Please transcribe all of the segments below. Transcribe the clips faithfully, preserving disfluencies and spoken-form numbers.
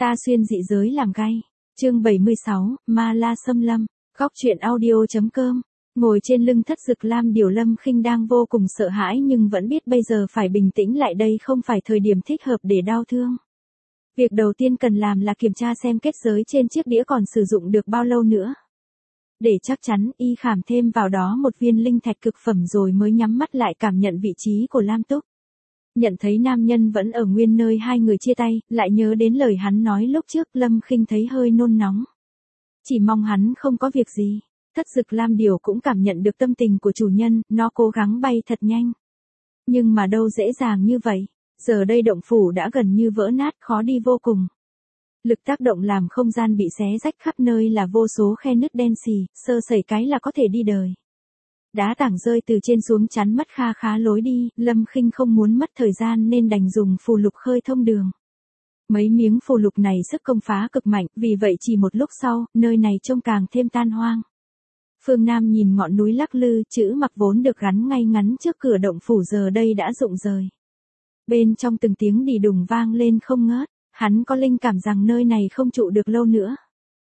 Ta xuyên dị giới làm gay. Chương bảy mươi sáu, Ma La xâm lâm. Góc truyện audio.com. Ngồi trên lưng thất dực lam điểu, Lâm Khinh đang vô cùng sợ hãi nhưng vẫn biết bây giờ phải bình tĩnh lại, đây không phải thời điểm thích hợp để đau thương. Việc đầu tiên cần làm là kiểm tra xem kết giới trên chiếc đĩa còn sử dụng được bao lâu nữa. Để chắc chắn, y khảm thêm vào đó một viên linh thạch cực phẩm rồi mới nhắm mắt lại cảm nhận vị trí của Lam Túc. Nhận thấy nam nhân vẫn ở nguyên nơi hai người chia tay, lại nhớ đến lời hắn nói lúc trước, Lâm Khinh thấy hơi nôn nóng. Chỉ mong hắn không có việc gì. Thất dực lam điểu cũng cảm nhận được tâm tình của chủ nhân, nó cố gắng bay thật nhanh. Nhưng mà đâu dễ dàng như vậy, giờ đây động phủ đã gần như vỡ nát, khó đi vô cùng. Lực tác động làm không gian bị xé rách, khắp nơi là vô số khe nứt đen xì, sơ sẩy cái là có thể đi đời. Đá tảng rơi từ trên xuống chắn mất kha khá lối đi, Lâm Khinh không muốn mất thời gian nên đành dùng phù lục khơi thông đường. Mấy miếng phù lục này sức công phá cực mạnh, vì vậy chỉ một lúc sau, nơi này trông càng thêm tan hoang. Phương Nam nhìn ngọn núi lắc lư, chữ mặc vốn được gắn ngay ngắn trước cửa động phủ giờ đây đã rụng rời. Bên trong từng tiếng đì đùng vang lên không ngớt, hắn có linh cảm rằng nơi này không trụ được lâu nữa.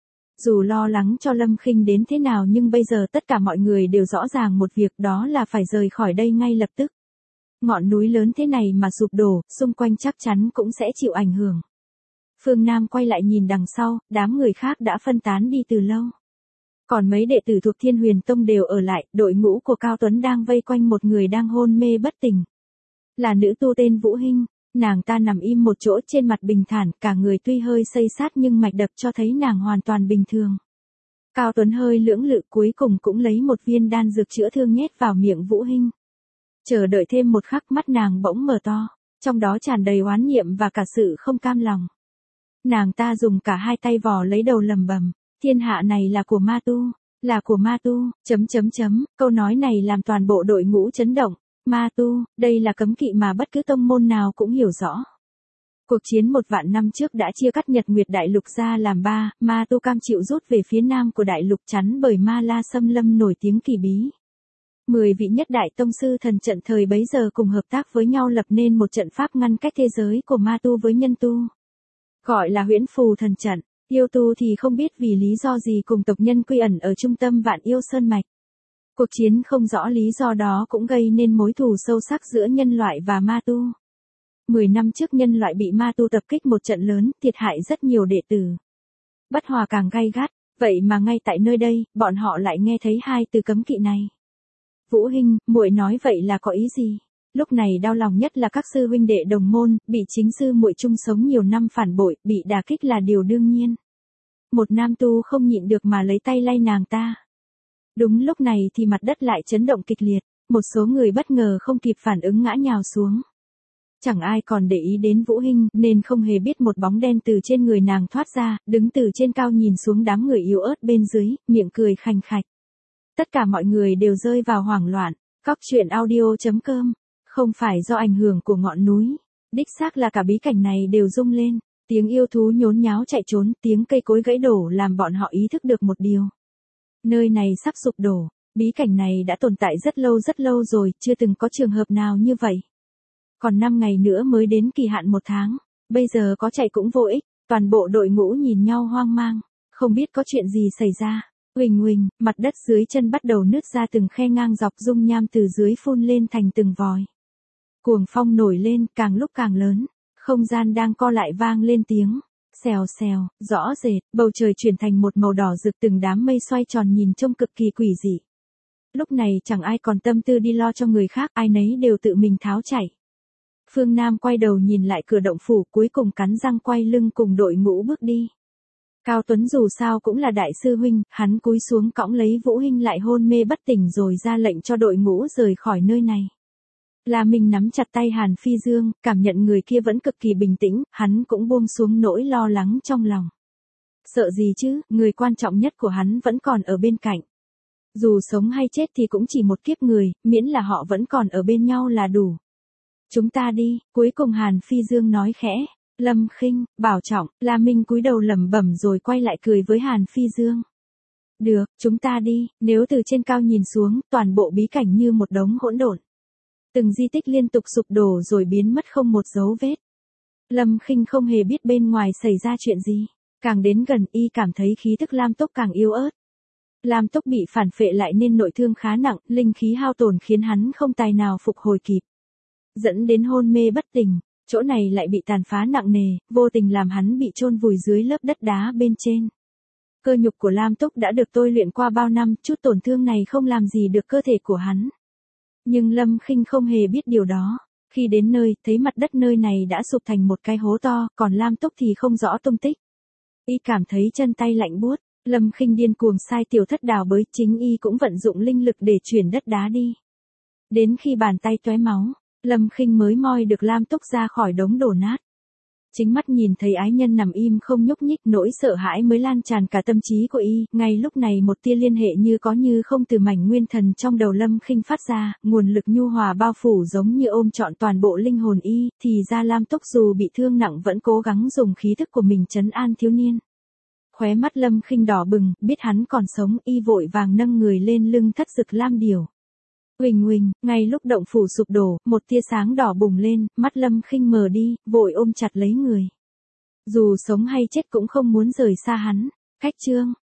Dù lo lắng cho Lâm Khinh đến thế nào nhưng bây giờ tất cả mọi người đều rõ ràng một việc, đó là phải rời khỏi đây ngay lập tức. Ngọn núi lớn thế này mà sụp đổ, xung quanh chắc chắn cũng sẽ chịu ảnh hưởng. Phương Nam quay lại nhìn đằng sau, đám người khác đã phân tán đi từ lâu. Còn mấy đệ tử thuộc Thiên Huyền Tông đều ở lại, đội ngũ của Cao Tuấn đang vây quanh một người đang hôn mê bất tỉnh. Là nữ tu tên Vũ Hinh, nàng ta nằm im một chỗ trên mặt bình thản, cả người tuy hơi xây sát nhưng mạch đập cho thấy nàng hoàn toàn bình thường. Cao Tuấn hơi lưỡng lự, cuối cùng cũng lấy một viên đan dược chữa thương nhét vào miệng Vũ Hinh. Chờ đợi thêm một khắc, mắt nàng bỗng mở to, trong đó tràn đầy oán niệm và cả sự không cam lòng. Nàng ta dùng cả hai tay vò lấy đầu lầm bầm. Thiên hạ này là của ma tu, là của ma tu, chấm chấm chấm, câu nói này làm toàn bộ đội ngũ chấn động. Ma tu, đây là cấm kỵ mà bất cứ tông môn nào cũng hiểu rõ. Cuộc chiến một vạn năm trước đã chia cắt Nhật Nguyệt Đại Lục ra làm ba, ma tu cam chịu rút về phía nam của đại lục chắn bởi Ma La xâm lâm nổi tiếng kỳ bí. Mười vị nhất đại tông sư thần trận thời bấy giờ cùng hợp tác với nhau lập nên một trận pháp ngăn cách thế giới của ma tu với nhân tu. Gọi là Huyễn Phù Thần Trận. Yêu tu thì không biết vì lý do gì cùng tộc nhân quy ẩn ở trung tâm Vạn Yêu Sơn Mạch. Cuộc chiến không rõ lý do đó cũng gây nên mối thù sâu sắc giữa nhân loại và ma tu. Mười năm trước nhân loại bị ma tu tập kích một trận lớn, thiệt hại rất nhiều đệ tử. Bất hòa càng gay gắt, vậy mà ngay tại nơi đây, bọn họ lại nghe thấy hai từ cấm kỵ này. Vũ Hinh, muội nói vậy là có ý gì? Lúc này đau lòng nhất là các sư huynh đệ đồng môn, bị chính sư muội chung sống nhiều năm phản bội, bị đả kích là điều đương nhiên. Một nam tu không nhịn được mà lấy tay lay nàng ta. Đúng lúc này thì mặt đất lại chấn động kịch liệt, một số người bất ngờ không kịp phản ứng ngã nhào xuống. Chẳng ai còn để ý đến Vũ Hinh nên không hề biết một bóng đen từ trên người nàng thoát ra, đứng từ trên cao nhìn xuống đám người yếu ớt bên dưới, miệng cười khành khạch. Tất cả mọi người đều rơi vào hoảng loạn. Góc truyện audio.com. Không phải do ảnh hưởng của ngọn núi, đích xác là cả bí cảnh này đều rung lên, tiếng yêu thú nhốn nháo chạy trốn, tiếng cây cối gãy đổ làm bọn họ ý thức được một điều. Nơi này sắp sụp đổ, bí cảnh này đã tồn tại rất lâu rất lâu rồi, chưa từng có trường hợp nào như vậy. Còn năm ngày nữa mới đến kỳ hạn một tháng, bây giờ có chạy cũng vô ích, toàn bộ đội ngũ nhìn nhau hoang mang, không biết có chuyện gì xảy ra. Huỳnh huỳnh, mặt đất dưới chân bắt đầu nứt ra từng khe ngang dọc, dung nham từ dưới phun lên thành từng vòi. Cuồng phong nổi lên, càng lúc càng lớn, không gian đang co lại vang lên tiếng xèo xèo, rõ rệt, bầu trời chuyển thành một màu đỏ rực, từng đám mây xoay tròn nhìn trông cực kỳ quỷ dị. Lúc này chẳng ai còn tâm tư đi lo cho người khác, ai nấy đều tự mình tháo chạy. Phương Nam quay đầu nhìn lại cửa động phủ, cuối cùng cắn răng quay lưng cùng đội ngũ bước đi. Cao Tuấn dù sao cũng là đại sư huynh, hắn cúi xuống cõng lấy Vũ Hinh lại hôn mê bất tỉnh rồi ra lệnh cho đội ngũ rời khỏi nơi này. La Minh nắm chặt tay Hàn Phi Dương, cảm nhận người kia vẫn cực kỳ bình tĩnh, hắn cũng buông xuống nỗi lo lắng trong lòng. Sợ gì chứ, người quan trọng nhất của hắn vẫn còn ở bên cạnh. Dù sống hay chết thì cũng chỉ một kiếp người, miễn là họ vẫn còn ở bên nhau là đủ. Chúng ta đi, cuối cùng Hàn Phi Dương nói khẽ. Lâm Khinh, bảo trọng, La Minh cúi đầu lẩm bẩm rồi quay lại cười với Hàn Phi Dương. Được, chúng ta đi, nếu từ trên cao nhìn xuống, toàn bộ bí cảnh như một đống hỗn độn. Từng di tích liên tục sụp đổ rồi biến mất không một dấu vết. Lâm Khinh không hề biết bên ngoài xảy ra chuyện gì. Càng đến gần y cảm thấy khí tức Lam Túc càng yếu ớt. Lam Túc bị phản phệ lại nên nội thương khá nặng, linh khí hao tổn khiến hắn không tài nào phục hồi kịp. Dẫn đến hôn mê bất tỉnh, chỗ này lại bị tàn phá nặng nề, vô tình làm hắn bị chôn vùi dưới lớp đất đá bên trên. Cơ nhục của Lam Túc đã được tôi luyện qua bao năm, chút tổn thương này không làm gì được cơ thể của hắn. Nhưng Lâm Khinh không hề biết điều đó. Khi đến nơi, thấy mặt đất nơi này đã sụp thành một cái hố to, còn Lam Túc thì không rõ tung tích. Y cảm thấy chân tay lạnh buốt, Lâm Khinh điên cuồng sai tiểu thất đào bới, chính y cũng vận dụng linh lực để chuyển đất đá đi. Đến khi bàn tay tóe máu, Lâm Khinh mới moi được Lam Túc ra khỏi đống đổ nát. Chính mắt nhìn thấy ái nhân nằm im không nhúc nhích, nỗi sợ hãi mới lan tràn cả tâm trí của y. Ngay lúc này một tia liên hệ như có như không từ mảnh nguyên thần trong đầu Lâm Khinh phát ra, nguồn lực nhu hòa bao phủ giống như ôm trọn toàn bộ linh hồn y. Thì ra Lam Túc dù bị thương nặng vẫn cố gắng dùng khí thức của mình trấn an thiếu niên. Khóe mắt Lâm Khinh đỏ bừng, biết hắn còn sống, y vội vàng nâng người lên lưng thất dực lam điểu. Huỳnh huỳnh, ngay lúc động phủ sụp đổ, một tia sáng đỏ bùng lên, mắt Lâm Khinh mờ đi, vội ôm chặt lấy người. Dù sống hay chết cũng không muốn rời xa hắn. Cách chương